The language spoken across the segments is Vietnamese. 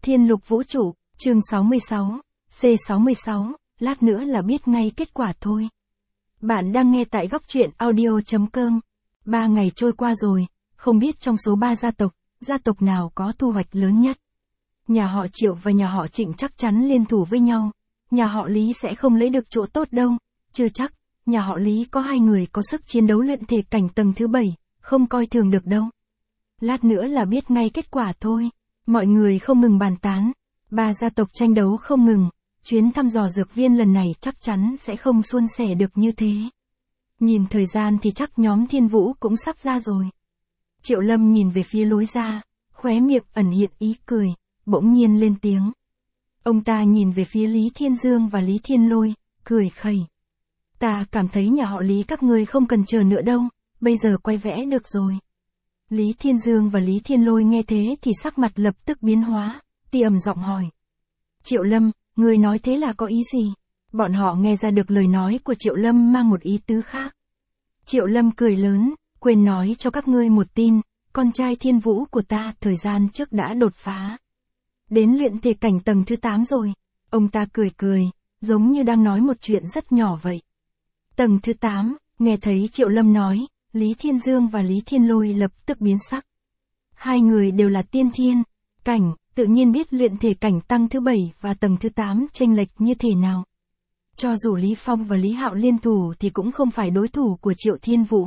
Thiên lục vũ trụ, chương 66, C66, lát nữa là biết ngay kết quả thôi. Bạn đang nghe tại góc truyện audio.com. 3 ngày trôi qua rồi, không biết trong số 3 gia tộc nào có thu hoạch lớn nhất. Nhà họ Triệu và nhà họ Trịnh chắc chắn liên thủ với nhau. Nhà họ Lý sẽ không lấy được chỗ tốt đâu, chưa chắc. Nhà họ Lý có 2 người có sức chiến đấu luyện thể cảnh tầng thứ 7, không coi thường được đâu. Lát nữa là biết ngay kết quả thôi. Mọi người không ngừng bàn tán. 3 gia tộc tranh đấu không ngừng. Chuyến thăm dò dược viên lần này chắc chắn sẽ không suôn sẻ được như thế. Nhìn thời gian thì chắc nhóm Thiên Vũ cũng sắp ra rồi. Triệu Lâm nhìn về phía lối ra, khóe miệng ẩn hiện ý cười, bỗng nhiên lên tiếng. Ông ta nhìn về phía Lý Thiên Dương và Lý Thiên Lôi, cười khẩy. Ta cảm thấy nhà họ Lý các ngươi không cần chờ nữa đâu, bây giờ quay vẽ được rồi. Lý Thiên Dương và Lý Thiên Lôi nghe thế thì sắc mặt lập tức biến hóa, ầm giọng hỏi. Triệu Lâm, ngươi nói thế là có ý gì? Bọn họ nghe ra được lời nói của Triệu Lâm mang một ý tứ khác. Triệu Lâm cười lớn, quên nói cho các ngươi một tin, con trai Thiên Vũ của ta thời gian trước đã đột phá. Đến luyện thể cảnh tầng thứ 8 rồi. Ông ta cười, giống như đang nói một chuyện rất nhỏ vậy. Tầng thứ 8, nghe thấy Triệu Lâm nói, Lý Thiên Dương và Lý Thiên Lôi lập tức biến sắc. 2 người đều là tiên thiên cảnh, tự nhiên biết luyện thể cảnh tăng thứ 7 và tầng thứ 8 chênh lệch như thế nào. Cho dù Lý Phong và Lý Hạo liên thủ thì cũng không phải đối thủ của Triệu Thiên Vũ.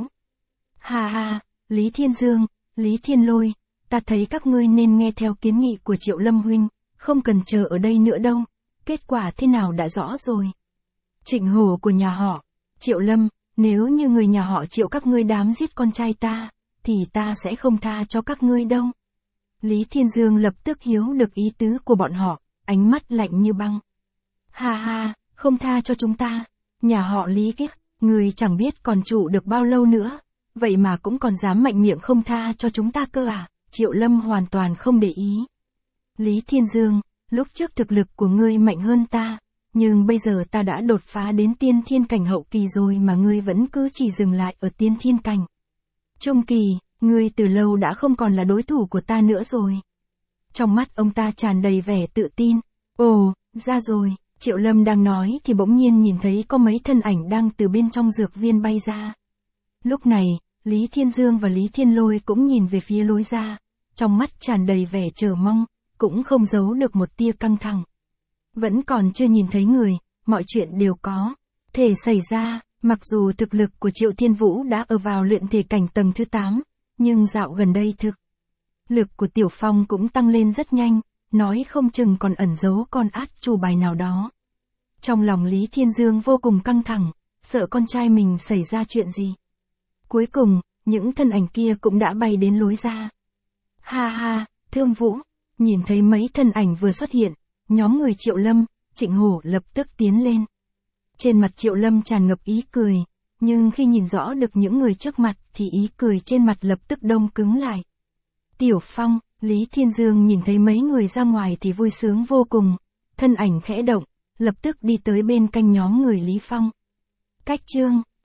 Ha, Lý Thiên Dương, Lý Thiên Lôi, ta thấy các ngươi nên nghe theo kiến nghị của Triệu Lâm huynh, không cần chờ ở đây nữa đâu, kết quả thế nào đã rõ rồi. Trịnh hổ của nhà họ Triệu Lâm, nếu như người nhà họ Triệu các ngươi dám giết con trai ta, thì ta sẽ không tha cho các ngươi đâu. Lý Thiên Dương lập tức hiểu được ý tứ của bọn họ, ánh mắt lạnh như băng. Ha, không tha cho chúng ta. Nhà họ Lý kiếp, người chẳng biết còn trụ được bao lâu nữa, vậy mà cũng còn dám mạnh miệng không tha cho chúng ta cơ à? Triệu Lâm hoàn toàn không để ý. Lý Thiên Dương, lúc trước thực lực của ngươi mạnh hơn ta, nhưng bây giờ ta đã đột phá đến tiên thiên cảnh hậu kỳ rồi mà ngươi vẫn cứ chỉ dừng lại ở tiên thiên cảnh trung kỳ, ngươi từ lâu đã không còn là đối thủ của ta nữa rồi. Trong mắt ông ta tràn đầy vẻ tự tin. Ồ, ra rồi. Triệu Lâm đang nói thì bỗng nhiên nhìn thấy có mấy thân ảnh đang từ bên trong dược viên bay ra. Lúc này, Lý Thiên Dương và Lý Thiên Lôi cũng nhìn về phía lối ra, trong mắt tràn đầy vẻ chờ mong, cũng không giấu được một tia căng thẳng. Vẫn còn chưa nhìn thấy người, mọi chuyện đều có thể xảy ra, mặc dù thực lực của Triệu Thiên Vũ đã ở vào luyện thể cảnh tầng thứ 8, nhưng dạo gần đây thực lực của Tiểu Phong cũng tăng lên rất nhanh, nói không chừng còn ẩn giấu con át chủ bài nào đó. Trong lòng Lý Thiên Dương vô cùng căng thẳng, sợ con trai mình xảy ra chuyện gì. Cuối cùng, những thân ảnh kia cũng đã bay đến lối ra. Ha, Thương Vũ, nhìn thấy mấy thân ảnh vừa xuất hiện, nhóm người Triệu Lâm, Trịnh Hổ lập tức tiến lên. Trên mặt Triệu Lâm tràn ngập ý cười, nhưng khi nhìn rõ được những người trước mặt thì ý cười trên mặt lập tức đông cứng lại. Tiểu Phong, Lý Thiên Dương nhìn thấy mấy người ra ngoài thì vui sướng vô cùng, thân ảnh khẽ động, lập tức đi tới bên cạnh nhóm người Lý Phong. Cách chương